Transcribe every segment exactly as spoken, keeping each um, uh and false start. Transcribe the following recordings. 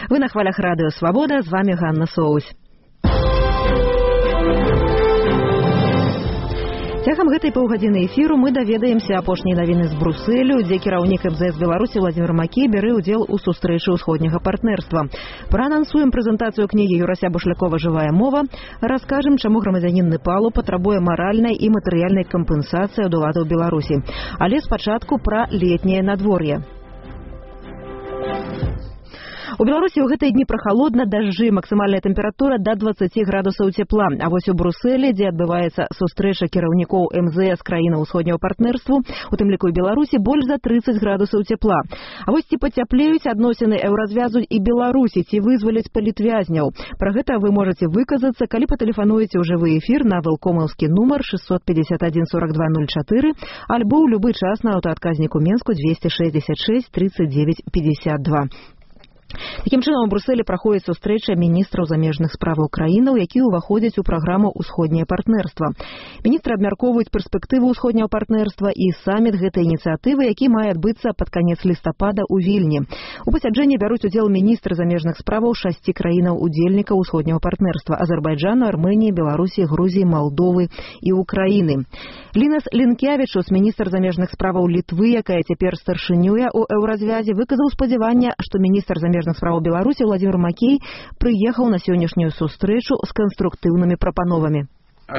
Вы на хвалях радыё Свабода, з вами Ганна Соусь. Цягам гэтай паўгадзіны эфіру мы даведаемся апошнія навіны з Брусэлю, дзе кіраўнік эм зэ эс Беларусі Владзімір Макей бярэ ўдзел у сустрэчы ўсходняга партнэрства. Праанансуем прэзентацыю кнігі Юрася Бушлякова «Жывая мова», раскажам, чаму грамадзянін Непалу патрабуе маральнай і матэрыяльнай кампенсацыі ад уладаў Беларусі. Але спачатку пра летняе надвор'е. У Беларусі ў гэтыя дні прахалодна, дажджы, максімальная тэмпература да дваццаці градусаў цепла. А вось у Брусэлі, дзе адбываецца сустрэча кіраўнікоў эм зэ эс краінаў усходняга партнэрству, у тым ліку і Беларусі, больш за трыццаць градусаў цепла. А вось ці пацяплеюць адносіны еўразвязу і Беларусі, ці вызваляць палітвязняў. Пра гэта вы можаце выказацца, калі патэлефануеце ў жывы эфір на вэлкомаўскі нумар шестьсот пятьдесят один сорок два ноль четыре альбо ў любы час на аўтаадказніку Менску двести шестьдесят шесть тридцать девять пятьдесят два. Такім чынам у Брусэлі праходзіць сустрэча міністраў замежных справаў краінаў, якія ўваходзяць у праграму «Усходняе партнэрства». Міністры абмяркоўваюць перспектывы ўсходняга партнэрства і саміт гэтай ініцыятывы, які мае адбыцца пад канец лістапада ў Вільні. У пасяджэнні бяруць удзел міністры замежных справаў шасці краінаў удзельнікаў ўсходняга партнэрства: Азербайджану, Арменіі, Беларусі, Грузіі, Малдовы і Украіны. Лінас Лінкявічус, міністр замежных справаў Літвы, якая цяпер старшынюе ў еўразвязе, выказаў спадзяванне, што міністр замежных справаў Беларусі Владзімір Макей прыехаў на сённяшнюю сустрэчу з канструктыўнымі прапановамі.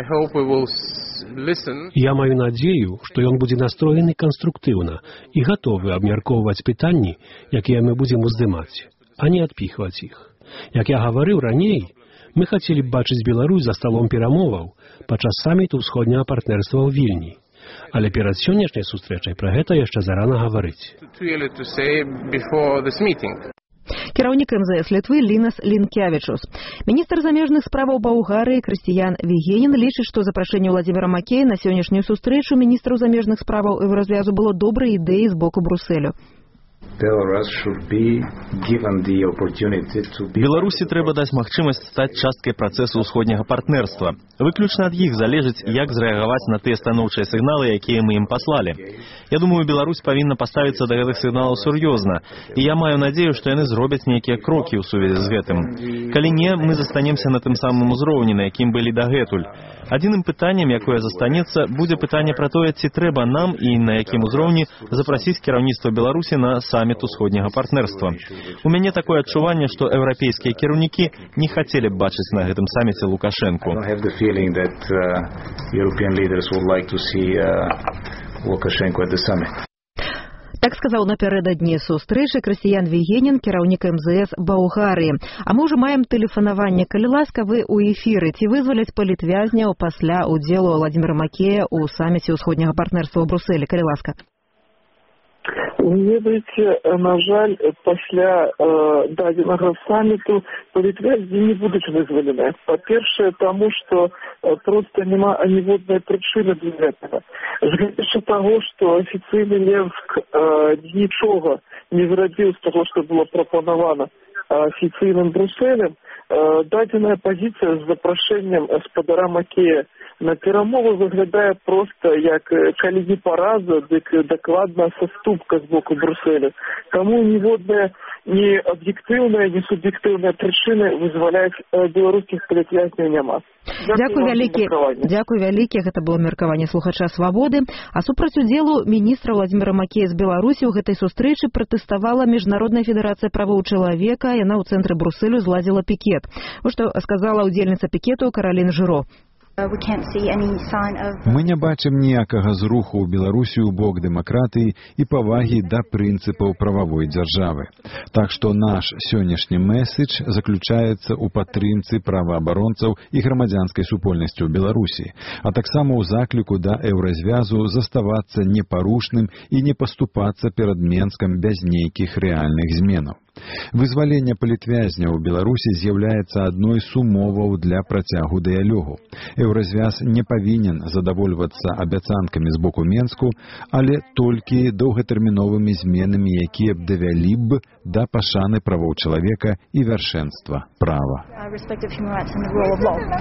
Я маю надзею, што ён будзе настроены канструктыўна і гатовы абмяркоўваць пытанні, якія мы будзем уздымаць, а не адпіхваць іх. Як я гаварыў раней, мы хацелі б бачыць Беларусь за сталом перамоваў падчас саміту ўсходняга партнэрства ў Вільні. Але перад сённяшняй сустрэчай пра гэта яшчэ зарана гаварыць. Кіраўнік эм зэ эс Літвы Лінас Лінкявічус. Міністр замежных справаў Балгарыі Крыстыян Вігенін лічыць, што запрашэнне Владзіміра Макея на сённяшнюю сустрэчу міністраў замежных справаў еўразвязу было добрай ідэяй з боку Брусэлю. Беларусі трэба даць магчымасць стаць часткай працэсу ўсходняга партнэрства. Выключна ад іх залежыць, як зрэагаваць на тыя станоўчыя сігналы, якія мы ім паслалі. Я думаю, Беларусь павінна паставіцца да гэтых сігналаў сур'ёзна, і я маю надзею, што яны зробяць нейкія крокі ў сувязі з гэтым. Калі не, мы застанемся на тым самым узроўні, на якім былі дагэтуль. Адзіным пытаннем, якое застанецца, будзе пытанне пра тое, ці трэба нам і на якім узроўні запрасіць кіраўніцтва Беларусі на саміт усходняга партнэрства. У мяне такое адчуванне, што еўрапейскія кіраўнікі не хацелі б бачыць на гэтым саміце Лукашэнку. Так сказаў напярэдадні сустрэчы Крыстыян Вігенін, кіраўнік эм зэ эс Балгарыі. А мы ўжо маем тэлефанаванне. Калі ласка, вы ў эфіры. Ці вызваляць палітвязняў пасля ўдзелу Владзіміра Макея ў саміце ўсходняга партнэрства ў Брусэлі? Калі ласка. Ведаеце, на жаль, пасля э, дадзенага саміту палітвязні не будуць вызвалены. Па-першае, таму што э, проста няма аніводнай прычыны для гэтага. Згледзячы таго, што афіцыйны Менск э, нічога не зрабіў з таго, што было прапанавана афіцыйным Брусэлем, э, дадзеная пазіцыя з запрашэннем гаспадара Макея на перамовы выглядае проста як, калі не параза, дык дакладна саступка з боку Брусэля. Таму ніводная ні аб'ектыўная, ні суб'ектыўная прычыны вызваляць беларускіх палітвязняў няма. Дзякуй вялікі. Дзякуй вялікі. Гэта было меркаванне слухача Свабоды. А супраць удзелу міністра Владзіміра Макея з Беларусі ў гэтай сустрэчы пратэставала Міжнародная федэрацыя правоў чалавека. Яна ў цэнтры Брусэлю зладзіла пікет. Вось што сказала ўдзельніца пікету Каралін Жыро. Мы не бачым ніякага зруху ў Беларусі ў бок дэмакратыі і павагі да прынцыпаў прававой дзяржавы. Так што наш сённяшні месседж заключаецца ў падтрымцы праваабаронцаў і грамадзянскай супольнасці ў Беларусі, а таксама ў закліку да еўразвязу заставацца непарушным і не паступацца перад Менскам без нейкіх рэальных зменаў. Вызваленне палітвязняў у Беларусі з'яўляецца адной з умоваў для працягу дыялогу. Еўразвяз не павінен задавольвацца абяцанкамі з боку Менску, але толькі доўгатэрміновымі зменамі, якія б давялі б да пашаны правоў чалавека і вяршэнства права.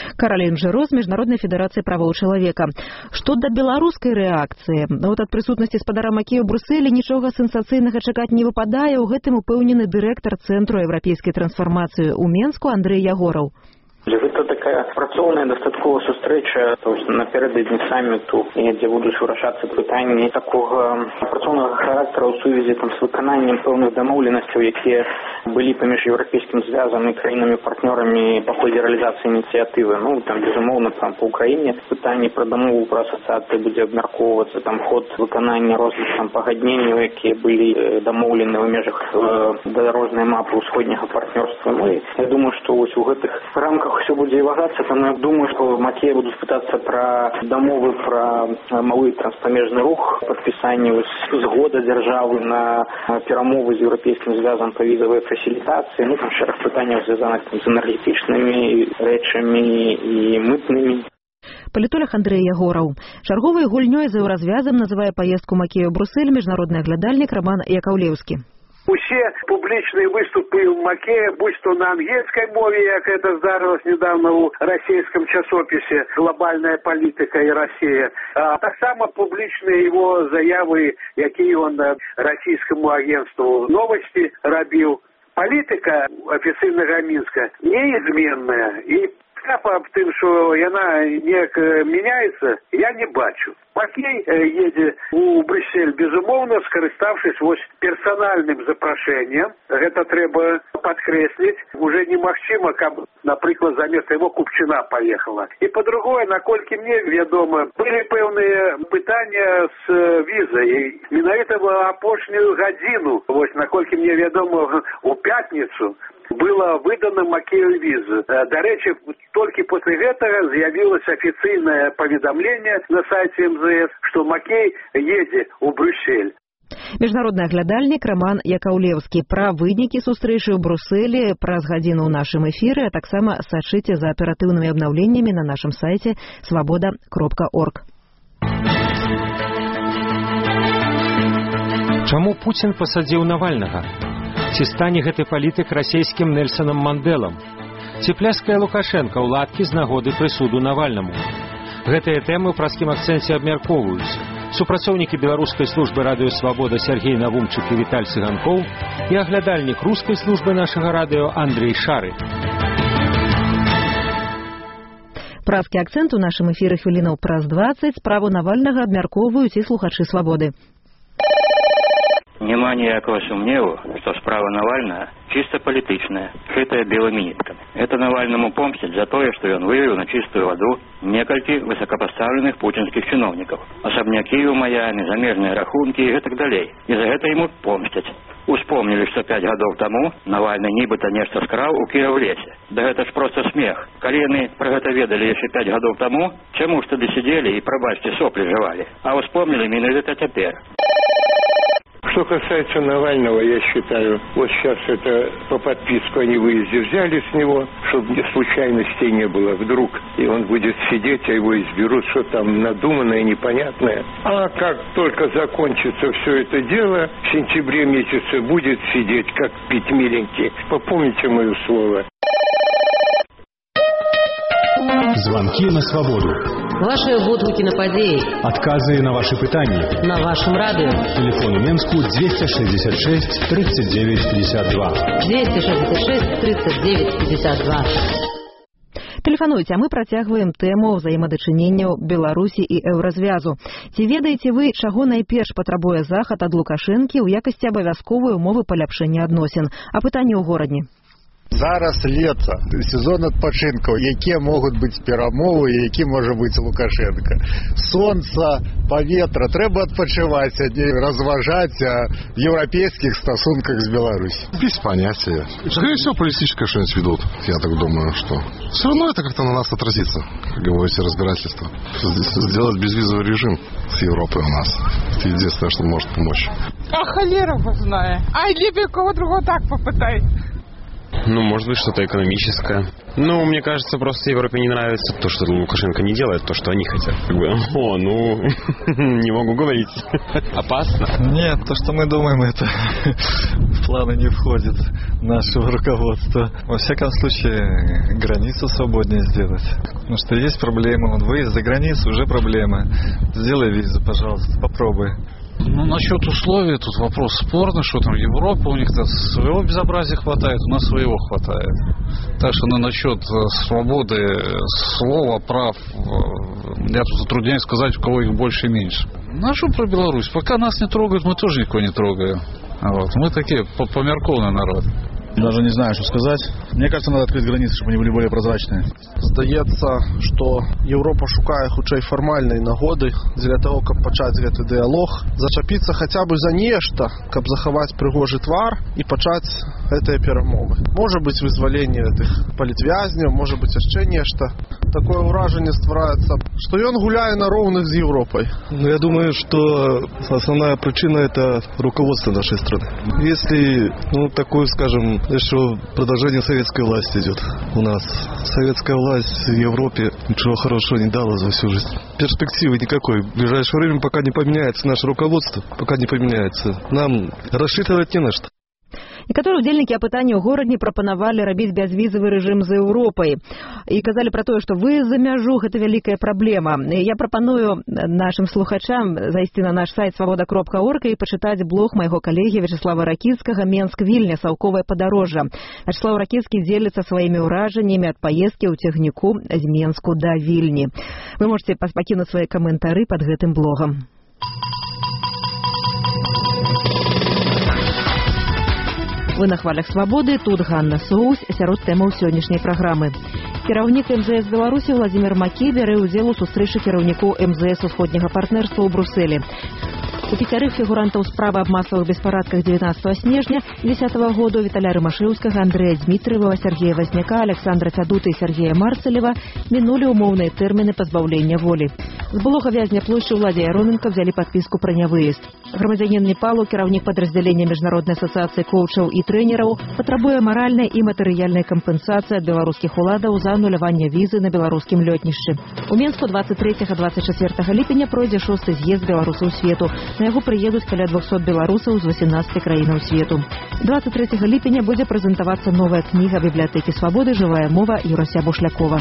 Каролин Жиро з Міжнароднай федэрацыі правоў чалавека. Што да беларускай рэакцыі? Вот ад прысутнасці спадара Макея ў Брюсселі нічога сенсацыйнага чакаць не выпадае. У гэтым упэўнены дырэктар Цэнтру еўрапейскай трансфармацыі ў Менску Андрэй Ягораў. Гэта такая працоўная дастаткова сустрэча напярэдадні саміту, дзе будуць вырашацца пытанні такога працоўнага характару ў сувязі там з выкананнем пэўных дамоўленасцяў, якія былі паміж еўрапейскім звязам і краінамі-партнёрамі па ходзе рэалізацыі ініцыятывы. Ну, там, безумоўна, там па Украіне пытанні пра дамову пра асацыяцыю будзе абмяркоўвацца, там ход выканання розных там пагадненняў, якія былі дамоўлены ў межах дарожнай мапы ўсходняга партнёрства. Ну, і я думаю, што вось у гэтых рамках все будзе і вагацца, там я думаю, што Макея будуць пытацца пра дамовы пра малы транспамежны рух, падпісанне згода дзяржавы на перамовы з еўрапейскім звязам па візавай фасілітацыі, ну там шэраг пытанняў звязаных з энергетычнымі рэчамі і мытнымі. Палітолог Андрэй Ягораў. Чарговай гульнёй за еўразвязам называе паездку Макея ў Брюссель міжнародны аглядальнік Роман Якаўлеўскі. Усе публічныя выступы Макея, будь то на ангельскай мове, як это здарылось недавно у расійскім часопісе «Глобальная палітыка і Расія», а таксама публічныя его заявы, якія он расійскаму агентству «Новости» рабіў. Палітыка афіцыйнага Мінска неизменная, і аб тым, што яна неяк мяняецца, я не бачу. Макей едзе у Брюссель, безумоўна, скарыстаўшись вось персанальным запрашэннем. Гэта трэба падкрэсліць. Уже немагчыма, каб, напрыклад, замест яго купчына паехала. І па-другое, наколькі мне вядома, былі пэўныя пытання з візай. Менавіта в апошнюю гадзіну, вось наколькі мне вядома, у пятніцу было выдано Макею візу. Дарэчы, толькі после гэтага з'явілася афіцыйнае паведамленне на сайце эм зэ эс, што Макей едзе ў Брюссель. Міжнародны аглядальнік Роман Якаўлеўскі. Пра вынікі сустрэчы ў Брюсселі праз гадзіну ў нашым эфіры, а таксама сачыце за аператыўнымі абнаўленнямі на нашым сайце свабода кропка орг. Чаму Пуцін пасадзіў Навальнага? Ці стане гэты палітык расійскім Нельсонам Манделам? Ці пляскае Лукашенка ў ладкі з нагоды прысуду Навальнаму? Гэтыя тэмы ў праскім акцэнце абмяркоўваюцца. Супрацоўнікі беларускай службы радыё «Свабода» Сергей Навумчык і Віталь Цыганкоў і аглядальнік рускай службы нашага радыё Андрэй Шары. Праскі акцэнт у нашым эфіры хвілінаў праз дваццаць. Справу Навальнага абмяркоўваюць і слухачы «Свабоды». Нема ніякого сумневу, что справа Навального чисто политичная, шитая белыми нитками. Это Навальному помстить за то, что он вывел на чистую воду некалькі высокопоставленных путинских чиновников. Особняки у Майами, замежные рахунки и так далее. И за это ему помстить. Успомнили, что пять годов тому Навальный нібыта нешта скраў у Кіровлесе. Да это ж просто смех. Колены про гэта ведали еще пять годов тому, чему ж тады сидели и, пробачьте, сопли жевали. А успомнили менавіта цяпер. Что касается Навального, я считаю, вот сейчас это по подписку о невыезде взяли с него, чтобы случайностей не было. Вдруг и он будет сидеть, а его изберут, что там надуманное, непонятное. А как только закончится все это дело, в сентябре месяце будет сидеть, как пить миленький. Попомните мое слово. Звонки на свободу. Ваши водгуки на падеи. Отказы на ваши пытания. На вашем радио. Телефон у Менску двести шестьдесят шесть тридцать девять пятьдесят два. двести шестьдесят шесть тридцать девять пятьдесят два. Тэлефануйце, а мы працягваем тэму ўзаемадачыненняў Беларусі і еўразвязу. Ці ведаеце вы, чаго найперш патрабуе захад ад Лукашэнкі ў якасці абавязковай умовы паляпшэння адносін? А пытанне ў горадні. Зараз лето, сезон адпачынкаў, якія могуць быць перамовы, які можа быць Лукашенко. Сонца, паветра, трэба адпачываць, а не разважаць о европейских стасунках с Беларусью. Без понятия. Скорее всего, политическое что-нибудь ведут, я так думаю, что. Все равно это как-то на нас отразится, как говорите, разбирательство. Сделать безвизовый режим с Европой у нас. Это единственное, что может помочь. А холера его знает. А или кого другого так попытай. Ну, может быть, что-то экономическое. Ну, мне кажется, просто Европе не нравится то, что Лукашенко не делает, то, что они хотят. Как бы, о, ну, не могу говорить. Опасно? Нет, то, что мы думаем, это в планы не входит нашего руководства. Во всяком случае, границу свободнее сделать. Потому что есть проблемы. Вот выезд за границу уже проблема. Сделай визу, пожалуйста, попробуй. Ну, насчет условий, тут вопрос спорный, что там Европа, у них-то своего безобразия хватает, у нас своего хватает. Так что ну, насчет свободы слова, прав, я тут затрудняюсь сказать, у кого их больше и меньше. Ну, а что про Беларусь? Пока нас не трогают, мы тоже никого не трогаем. Вот. Мы такие померкованный народ. Даже не знаю, что сказать. Мне кажется, надо открыть границы, чтобы они были более прозрачные. Здаецца, што Еўропа шукае хутчэй фармальнай нагоды для того, каб пачаць гэты дыялог, зачапіцца хаця бы за нешта, каб захаваць прыгожы твар і пачаць гэтыя перамовы. Можа быць вызваленне гэтых палітвязняў, можа быць яшчэ нешта. Такое ўражанне ствараецца, што ён гуляе на роўных з Европой. Ну, я думаю, что основная причина это руководство нашей страны. Если, ну, такое, скажем, что продолжение советской власти идет у нас. Советская власть в Европе ничего хорошего не дала за всю жизнь. Перспективы никакой. В ближайшее время, пока не поменяется наше руководство, пока не поменяется, нам рассчитывать не на что. Некаторыя ўдзельнікі апытання ў горадні прапанавалі рабіць бязвізавы рэжым за Еўропай і казалі пра тое, што вы за мяжу, гэта вялікая праблема. Я прапаную нашым слухачам зайсці на наш сайт свабода кропка орг і пачытаць блог майго калегі Вячеслава Ракіцкага «Менск-Вільня. Саўковае падарожжа». Вячеслав Ракіцкі дзеліцца сваімі ўражаннямі ад паездкі ў цягніку з Менску да Вільні. Вы можете пакінуць свае каментары пад гэтым блогам. Вы на хвалях свабоды, тут Ганна Соус, сярод тэмаў сённяшняй праграмы. Кіраўнік эм зэ эс Беларусі Владзімір Макі бярэ ўдзел у сустрэчы кіраўнікоў эм зэ эс усходняга партнерства ў Брусэлі. У пяцярых фігурантаў справы аб масавых беспарадках дзевятнаццатага снежня дзесятага году Віталя Рымашэўскага, Андрэя Дзмітрыева, Сергея Вазняка, Александра Фядута і Сергея Марцалева мінулі ўмоўныя тэрміны пазбаўлення волі. З былога вязня плошчы Уладзя Яроменка взялі падпіску пра нявыезд. Грамадзянін Непалу, кіраўнік падраздзялення міжнароднай асацыяцыі коучаў і трэнераў, патрабуе маральнай і матэрыяльнай кампенсацыі ад беларускіх уладаў за ануляванне візы на беларускім лётнішчы. У Менску дваццаць трэцяга - дваццаць чацвёртага ліпеня пройдзе шосты з'езд беларусаў свету. На яго прыедуць каля двухсот беларусаў з васемнаццаці краінаў свету. дваццаць трэцяга ліпеня будзе прэзентавацца новая кніга бібліятэкі свабоды «Жывая мова» Юрася Бушлякова.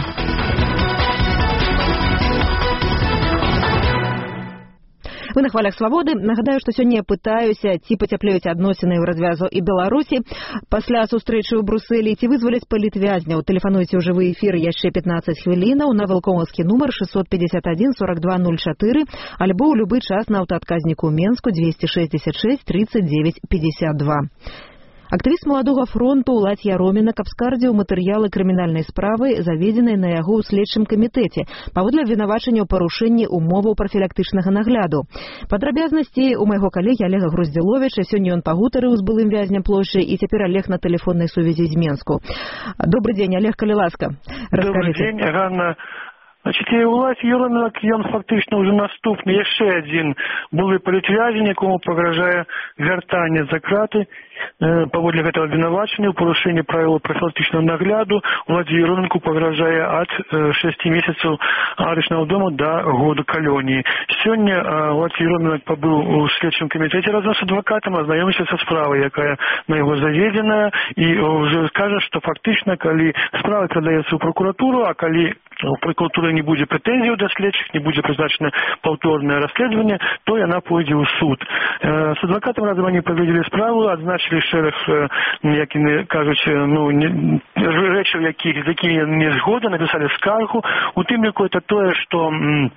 Вы на хвалях свабоды. Нагадаю, што сёння я пытаюся, ці пацяплеюць адносіны ў развязу і Беларусі пасля сустрэчы ў Брусэлі, ці вызваляць палітвязняў. Тэлефануйце ў жывы эфір яшчэ пятнаццаць хвілінаў на вэлкомаўскі нумар шестьсот пятьдесят один сорок два ноль четыре альбо ў любы час на аўтаадказніку ў Менску двести шестьдесят шесть тридцать девять пятьдесят два. Актывіст маладога фронту Уладзь Яроменак абскардзіў матэрыялы крымінальнай справы, заведзенай на яго ў следчым камітэце, паводле абвінавачання ў парушэнні умоваў прафілактычнага нагляду. Падрабязнасці у майго калегі Олега Груздзіловіча. Сёння ён пагутарыў з былым вязням плошчы, і цяпер Олег на тэлефоннай сувязі з Менску. Добрый дзень, Олег, калі ласка. Добрый дзень, Ганна. Значит, Уладзь Яроменак, ён фактычна ўжо наступны яшчэ адзін былы палітвязень, якому пагражае вяртанне за краты паводле гэтага абвінавачання ў парушэнні правілаў прафілактычнага нагляду. Уладзі Яроменаку пагражае ад шасці месяцаў арышнага дома да года калоніі. Сёння Уладзь Яроменак пабыў у следчым камітэце разам з адвакатам, азнаёміўся са справай, якая на яго заведзеная, і ўжо скажа, што фактычна, калі справа перадаецца ў прокуратуру, а калі у прокуратуры не будзе прэтэнзіяў да следчых, не будзе прызначана паўторнае расследаванне, то яна пойдзе ў суд. З адвакатам разам они прагледзелі справу, адзначылі шэраг, як яны кажуць, ну, рэчаў, якіх, з якімі не згода, напісалі скаргу. У тым ліку это тое, што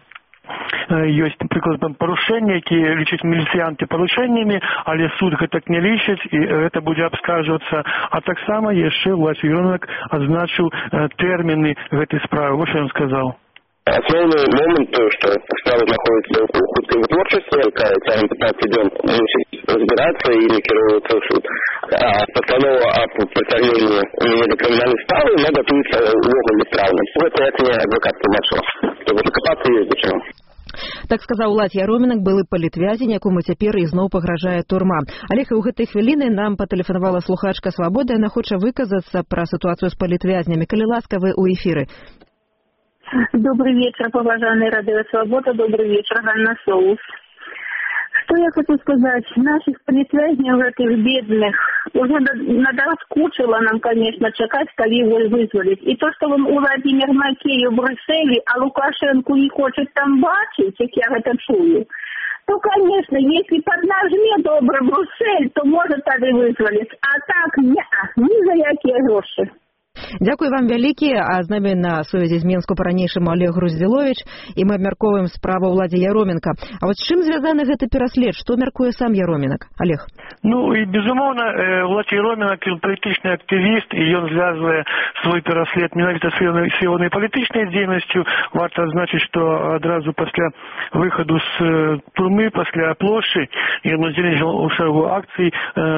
ёсць, прыкладам, парушэнні, якія лічаць міліцыянты парушэннямі, але суд гэтак не лічыць, і гэта будзе абскарджвацца. А таксама яшчэ Уладзь Яроменак адзначыў тэрміны гэтай справы. Вось што ён сказаў. Основной момент, что справа находится в хуткой творчестве, якая цягам пятнадцать дзён мусіць разбираться и накіроўвацца ў суд. А постанова об притягнении меня до криминальной справы, она готовится увогуле справно. Это я не адвокат тлумачыў. Чтобы докопаться есть до чего. Так сказаў Уладзь Яромінак, былы палітвязень, якому цяпер ізноў пагражае турма. Алег, і ў гэтай хвіліны нам патэлефанавала слухачка Свабода, яна хоча выказацца пра сітуацыю з палітвязнямі. Калі ласка, вы ў эфіры. Добрый вечер, уважаемый Радио Свобода, добрый вечер, Ганна Соус. Что я хочу сказать, наших политвязней, этих бедных, уже надоскучило нам, конечно, чекать, когда его вызволить. И то, что он у Владимир Макеев в Брюсселе, а Лукашенко не хочет там бачить, как я это чую, то, конечно, если поднажме добрый Брюссель, то может тогда вызволить. А так, не, ни за якие гроши. Дзякуй вам вялікі, а з намі на сувязі з Менску па-ранейшаму Олег Груздзіловіч, і мы абмяркоўваем справу Уладзі Яроменка. А вот з чым звязаны гэты пераслед? Што мяркуе сам Яроменак? Олег. Ну, і, безумоўна, Уладзь Яроменак — палітычны актывіст, і ён звязвае свой пераслед менавіта з ягонай палітычнай дзейнасцю. Варта адзначыць, што адразу пасля выхаду з турмы, пасля плошчы, ён удзельнічаў у шэрагу акцый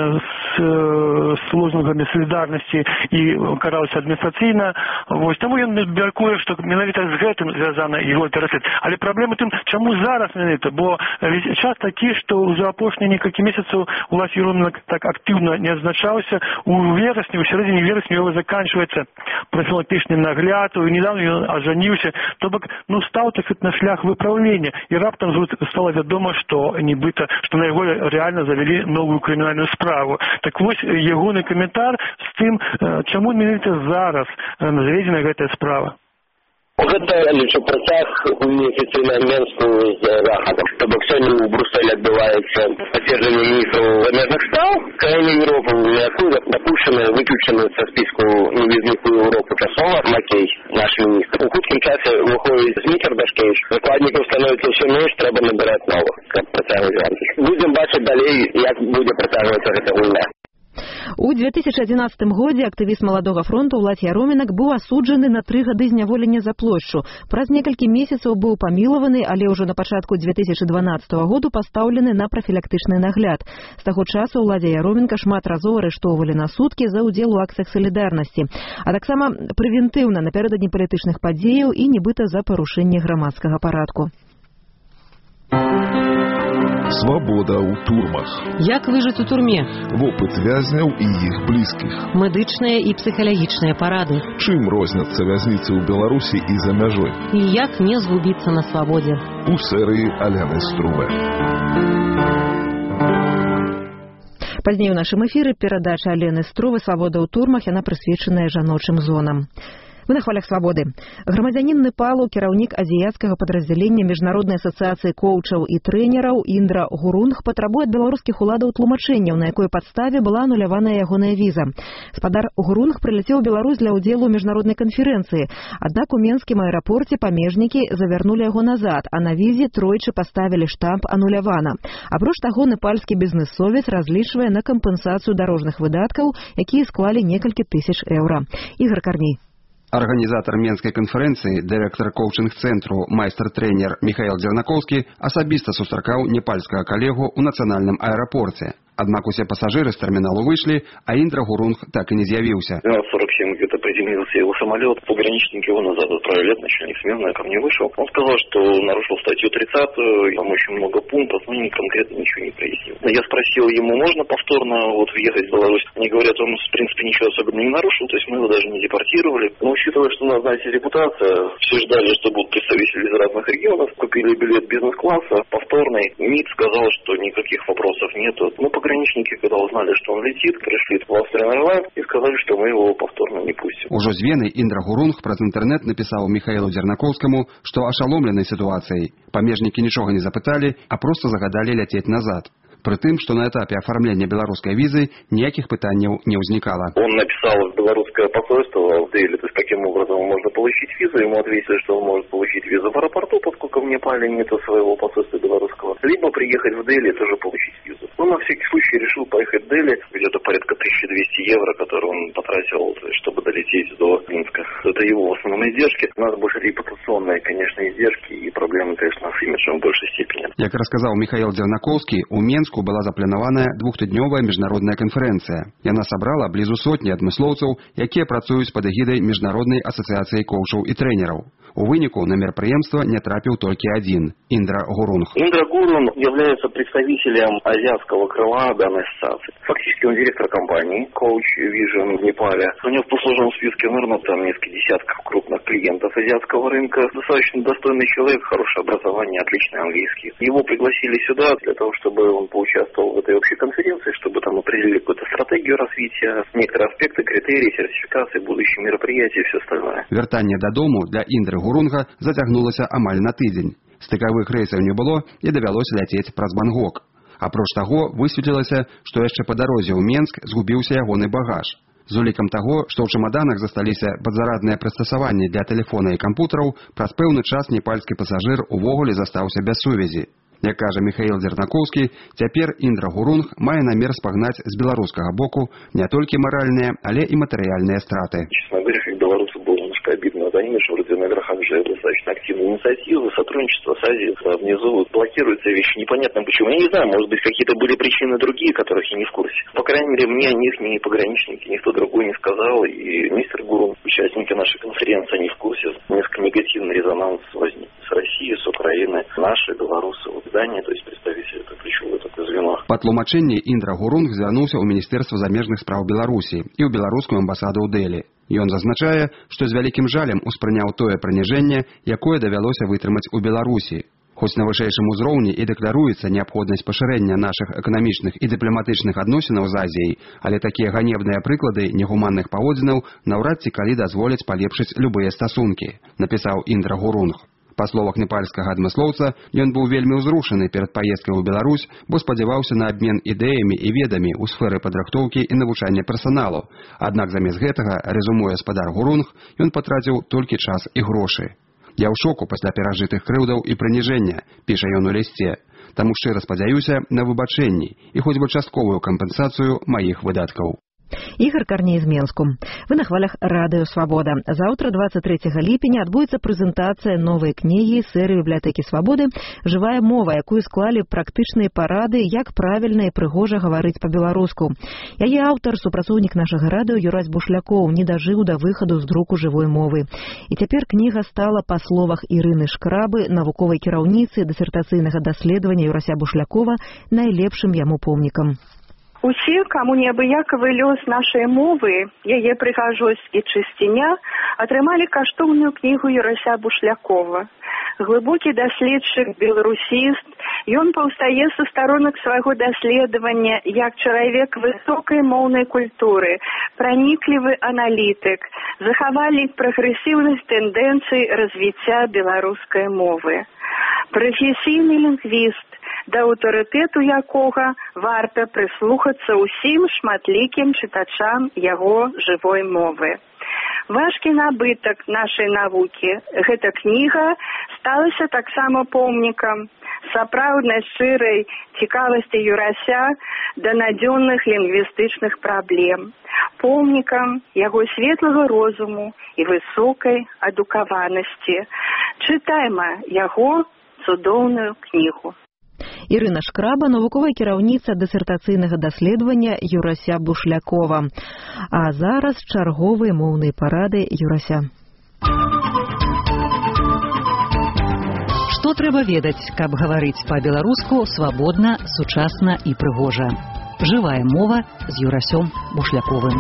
з лозунгамі салідарнасці і караўся адміністрацыйна. Вось таму ён мяркуе, што менавіта з гэтым звязана яго пераслед. Але праблема тым, чаму зараз менавіта, бо час такі, што за апошнія некалькі месяцаў Уладзь Яроменак так актыўна не адзначаўся. У верасні, у сярэдзіне верасня яго заканчваецца профілактычны нагляд, і недавно ён ажаніўся, то бок, ну, стаў так на шлях выпраўлення, і раптам стала вядома, што нібыта, што на яго рэальна завялі новую крымінальную справу. Так вось ягоны каментар з тым, чаму менавіта зараз заведзена гэтая справа. Гэта лічу працяг неафіцыйна Менску з захадам. То бок сёння ў Брюсселі адбываецца пацверджанне міністраў замежных спраў краін Европы, якую дапушчаны, выключаны са спіску невізных у Европу часова Макей, наш міністр. У хуткім часе выходзіць Змітер Дашкевіч. Закладнікаў становіцца ўсё менш, трэба набіраць новых, каб працягваць гонкі. Будзем бачыць далей, як будзе працягвацца гэта гульня. У две тысячи одиннадцатым годзе актывіст Маладога фронту Уладзь Яроменак быў асуджаны на тры гады зняволення за плошчу. Праз некалькі месяцаў быў памілаваны, але ўжо на пачатку две тысячи дванаццатага году пастаўлены на прафілактычны нагляд. З таго часу Уладзя Яроменка шмат разоў арыштоўвалі на суткі за ўдзел у акцыях салідарнасці, а таксама прэвентыўна напярэдадні палітычных падзеяў і нібыта за парушэнне грамадскага парадку. Свабода ў турмах. Як выжыць у турме? Вопыт вязняў і іх блізкіх. Медычныя і псіхалагічныя парады. Чым розняцца вязніцы ў Беларусі і за мяжой? І як не згубіцца на свабодзе? У серыі Аляны Струве. Пазней у нашым эфіры перадача Алены Струве «Свабода ў турмах», яна прысвечаная жаночым зонам. Мы на хвалях свабоды. Грамадзянін Непалу, кіраўнік азіяцкага падраздзялення Міжнароднай асацыяцыі коучаў і трэнераў Індра Гурунг патрабуе ад беларускіх уладаў тлумачэнняў, на якой падставе была ануляваная ягоная віза. Спадар Гурунг прыляцеў у Беларусь для ўдзелу ў міжнароднай канферэнцыі, аднак у менскім аэрапорце памежнікі завярнулі яго назад, а на візе тройчы паставілі штамп «анулявана». Апроч таго, непальскі бізнэсовец разлічвае на кампенсацыю дарожных выдаткаў, якія склалі некалькі тысяч еўра. Ігор Кармей. Арганізатар Менскай канферэнцыі, дырэктар коучынг-цэнтру, майстар-трэнер Міхаіл Дзярнакоўскі асабіста сустракаў непальскага калегу ў нацыянальным аэрапорце. Однако все пассажиры с терминала вышли, а Индра Гурунг так и не з'явился. двенадцать сорок семь где-то приземлился его самолет. Пограничники его назад отправили, начальник смены ко мне вышел. Он сказал, что нарушил статью тридцатую, там очень много пунктов, но конкретно ничего не прояснил. Я спросил ему, можно повторно вот въехать в Беларусь? Они говорят, он в принципе ничего особенно не нарушил, то есть мы его даже не депортировали. Но учитывая, что у нас, знаете, репутация, все ждали, что будут представители из разных регионов, купили билет бизнес-класса, повторный. МИД сказал, что никаких вопросов нету. Ну, пограничники, когда узнали, что он летит, пришли в Austrian Airlines и сказали, что мы его повторно не пустим. Уже з Вены Индра Гурунг праз интернет написал Михаилу Дзярнакоўскаму, что ошеломлены ситуацией. Памежники ничего не запытали, а просто загадали лететь назад. При тым, что на этапе оформления белорусской визы никаких пытаний не возникало. Он написал в белорусское посольство в Дели, то есть каким образом можно получить визу. Ему ответили, что он может получить визу в аэропорту, поскольку в Непале нет своего посольства белорусского. Либо приехать в Дели и тоже получить визу. Он на всякий случай решил поехать в Дели, где-то порядка тысяча двести евро, которые он потратил, чтобы долететь до Минска. Это его в основном издержки. У нас больше репутационные, конечно, издержки и проблемы, конечно, с имиджем в большей степени. Как рассказал Михаил Дзярнакоўскі, у Менску была запланаваная двухтыднёвая міжнародная канферэнцыя. Яна сабрала блізу сотні адмыслоўцаў, якія працуюць пад эгідай Міжнароднай асацыяцыі коучаў і трэнераў. У выніку на мерапрыемства не трапіў толькі адзін – Индра Гурунг. Индра Гурунг является представителем азиатского крыла данной ассоциации. Фактически он директор компании Coach Vision в Непале. У него в послужном списке НИРМа там несколько десятков крупных клиентов азиатского рынка. Достаточно достойный человек, хорошее образование, отличный английский. Его пригласили сюда для того, чтобы он поучаствовал в этой общей конференции, чтобы там определили какую-то стратегию развития, некоторые аспекты, критерии, сертификации, будущие мероприятия и все остальное. Вяртанне дадому для Індры Гурунга зацягнулася амаль на тыдзень. Стыкавых рэйсаў не было і давялося ляцець праз Бангкок. Апроч таго, высветлілася, што яшчэ па дарозе ў Менск згубіўся ягоны багаж. З улікам таго, што ў чамаданах засталіся падзарадныя прыстасаванні для тэлефона і кампутараў, праз пэўны час непальскі пасажыр увогуле застаўся без сувязі. Як кажа Михаил Дзярнакоўскі, цяпер Индра Гурунг мае намер спагнаць з беларускага боку не толькі маральныя, але і матэрыяльныя страты. Честно говоря, как белорусу было немножко обидно. Вот они, между вроде на верхах же достаточно активную инициативу, сотрудничество с Азией, внизу блокируются вещи. Непонятно почему. Я не знаю, может быть, какие-то были причины другие, которых я не в курсе. По крайней мере, мне о них ни пограничники, никто другой не сказал. И мистер Гурунг, участники нашей конференции, они в курсе. Несколько негативный резонанс возник с Россией, с Украины, наши, белорусы, вот Дания, то есть представители это ключевое такое звено. Па тлумачэнні Индра Гурунг звярнуўся ў Міністэрства замежных спраў Беларусі і ў беларускую амбасаду ў Дэлі. Ён зазначае, што з вялікім жалем успрыняў тое прыніжэнне, якое давялося вытрымаць у Беларусі. Хоць на вышэйшым узроўні і дэкларуецца неабходнасць пашырэння нашых эканамічных і дыпламатычных адносінаў з Азіяй, але такія ганебныя прыклады негуманных паводзінаў наўрад ці калі дазволяць палепшыць любыя стасункі, напісаў Индра Гурунг. Па словах непальскага адмыслоўца, ён быў вельмі ўзрушаны перад паездкай у Беларусь, бо спадзяваўся на абмен ідэямі і ведамі ў сферы падрыхтоўкі і навучання персаналу. Аднак замест гэтага, рэзумуе спадар Гурунг, ён патраціў толькі час і грошы. Я ў шоку пасля перажытых крыўдаў і прыніжэння, піша ён у лісце. Таму шчыра спадзяюся на выбачэнні і хоць бы частковую кампенсацыю маіх выдаткаў. Ігор Карней з Менску. Вы на хвалях Радыё Свабода. Заўтра, двадцать третьего ліпеня, адбудзецца прэзентацыя новай кнігі серыі бібліятэкі Свабоды «Жывая мова», якую склалі практычныя парады, як правільна і прыгожа гаварыць па-беларуску. Яе аўтар, супрацоўнік нашага радыё Юрась Бушлякоў, не дажыў да выхаду з друку жывой мовы. І цяпер кніга стала, па словах Ірыны Шкрабы, навуковай кіраўніцы дысертацыйнага даследавання Юрася Бушлякова, найлепшым яму помнікам. Усе, каму неабыякавы лёс нашай мовы, яе прыгажосць і чысціня, атрымалі каштоўную кнігу Юрася Бушлякова. Глыбокі даследчык, беларусіст, ён паўстае са старонак свайго даследавання як чалавек высокай моўнай культуры, праніклівы аналітык, захавальнік прагрэсіўных тэндэнцый развіцця беларускай мовы. Прафесійны лінгвіст, да аўтарытэту якога варта прыслухацца ўсім шматлікім чытачам яго жывой мовы. Важкі набытак нашай навукі, гэта кніга сталася таксама помнікам сапраўднай шчырай цікавасці Юрася да надзённых лінгвістычных праблем, помнікам яго светлага розуму і высокай адукаванасці. Чытайма яго цудоўную кнігу. Ірына Шкраба, навуковая кіраўніца дысертацыйнага даследавання Юрася Бушлякова. А зараз чарговыя моўныя парады Юрася. Што трэба ведаць, каб гаварыць па-беларуску свабодна, сучасна і прыгожа? Жывая мова з Юрасём Бушляковым.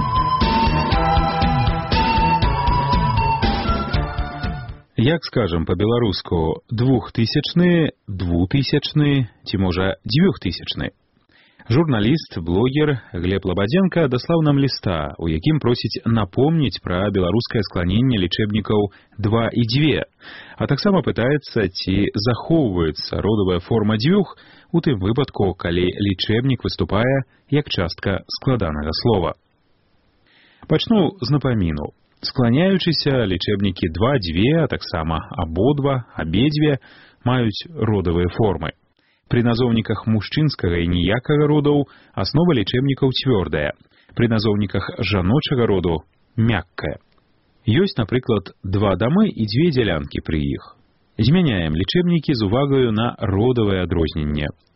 Як скажам па-беларуску, двухтысячны, двутысячны ці можа дзвюхтысячны. Журналіст, блогер Глеб Лабадзенко даслаў нам ліста, у якім просіць напомніць пра беларускае скланенне лічэбнікаў два і дзве, а таксама пытаецца, ці захоўваецца родавая форма дзвюх у тым выпадку, калі лічэбнік выступае як частка складанага слова. Пачну з напаміну. Скланяючыся, лічэбнікі два, дзве, а таксама абодва, абедзве маюць родавыя формы. Пры назоўніках мужчынскага і ніякага родаў аснова лічэбнікаў цвёрдая, пры назоўніках жаночага роду мяккая. Ёсць, напрыклад, два дамы і дзве дзялянкі пры іх. Змяняем лічэбнікі з увагаю на родавае адрозненне.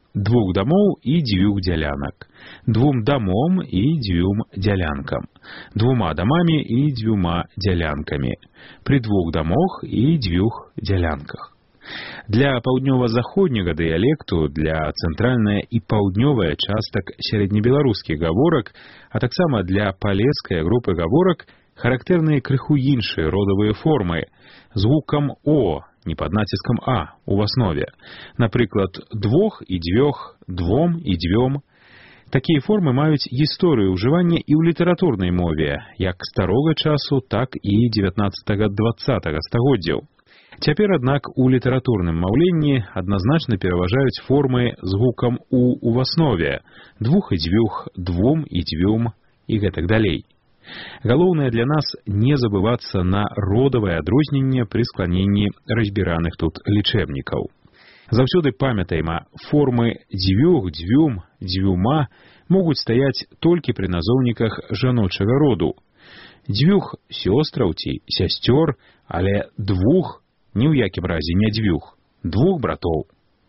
двух домоў і дзвюх дзялянак, двум дамом і дзвюм дзялянкам, двума дамамі і дзвюма дзялянкамі, пры двух дамах і дзвюх дзялянках. Для паўднёва-заходняга дыялекту, для цэнтральнай і паўднёвай частак сярэднебеларускіх гаворак, а таксама для палескай групы гаворак характэрныя крыху іншыя родавыя формы з гукам «о», не пад націскам «а» у аснове. Напрыклад, двох і дзвёх, двом і дзвём. Такія формы маюць гісторыю ўжывання і ў літаратурнай мове, як старога часу, так і дзевятнаццатага-дваццатага стагоддзяў. Цяпер, аднак, у літаратурным маўленні адназначна пераважаюць формы з гукам «у» у аснове, двух і дзвюх, двум і дзвюм і гэтак далей. Галоўнае для нас не забывацца на родавае адрозненне пры скланенні разбіраных тут лічэбнікаў. Заўсёды памятайма, формы дзвюх, дзвюм, дзвюма могуць стаяць толькі пры назоўніках жаночага роду. Дзвюх сёстраў ці сясцёр, але двух ні ў якім разе не дзвюх, двух братоў.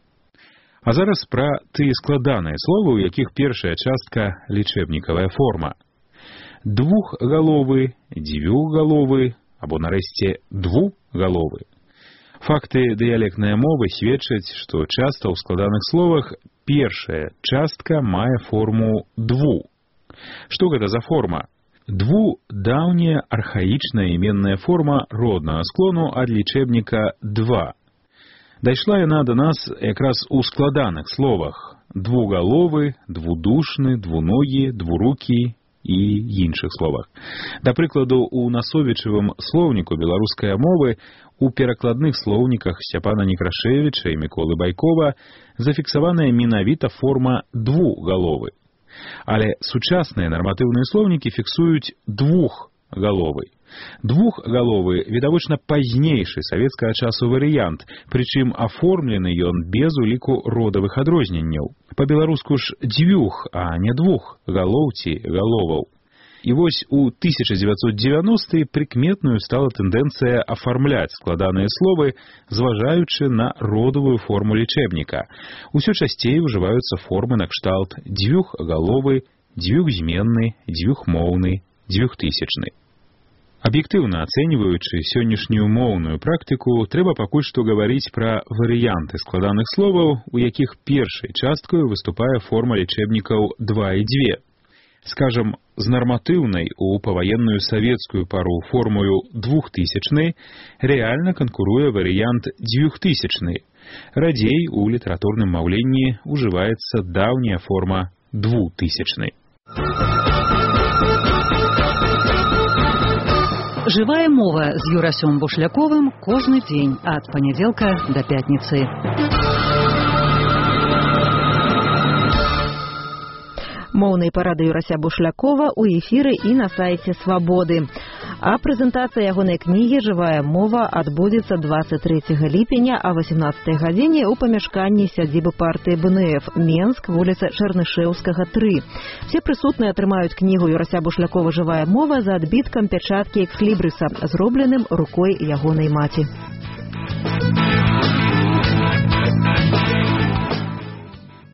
А зараз пра тыя складаныя словы, у якіх першая частка лічэбнікавая форма. Двухгаловы, дзвюхгаловы, або нарэшце двугаловы. Факты дыялектнай мовы сведчаць, што часта ў складаных словах першая частка мае форму дву. Што гэта за форма? Дву – даўняя архаічная іменная форма роднага склону ад лічэбніка два. Дайшла яна да нас якраз у складаных словах: двугаловы, двудушны, двуногі, двурукі і іншых словах. Да прыкладу, у насовічавым слоўніку беларускай мовы у перакладных слоўніках Сцяпана Некрашевіча і Міколы Байкова зафіксаваная менавіта форма двугаловы. Але сучасныя нарматыўныя слоўнікі фіксуюць двухгаловы. Двухгаловы відавочна пазнейшы савецкага часу варыянт, прычым аформлены ён без уліку родавых адрозненняў. Па-беларуску ж дзвюх, а не двух галоў ці галоваў. І вось у тысяча дзевяцьсот дзевяностыя прыкметную стала тэндэнцыя афармляць складаныя словы, зважаючы на родавую форму лічэбніка. Усё часцей ужываюцца формы накшталт дзвюхгаловы, дзвюхзменны, дзвюхмоўны, дзвюхтысячны. Аб'ектыўна ацэньваючы сённяшнюю моўную практыку, трэба пакуль што гаварыць пра варыянты складаных словаў, у якіх першай часткаю выступае форма лічэбнікаў два і дзве. Скажам, з нарматыўнай у паваенную савецкую пару формою двухтысячны рэальна канкуруе варыянт дзвюхтысячны. Радзей у літаратурным маўленні ужываецца даўняя форма двутысячны. Жывая мова з Юрасём Бушляковым кожны дзень ад панядзелка да пятніцы. Моўныя парады Юрася Бушлякова ў эфіры і на сайце Свабоды. А прэзентацыя ягонай кнігі «Жывая мова» адбудзецца дваццаць трэцяга ліпеня а васемнаццатай гадзіне ў памяшканні сядзібы партыі бэ эн эф Менск, вуліца Чарнышэўскага, тры. Все прысутныя атрымаюць кнігу Юрася Бушлякова «Жывая мова» за адбіткам пячаткі экслібрыса, зробленым рукой ягонай маці.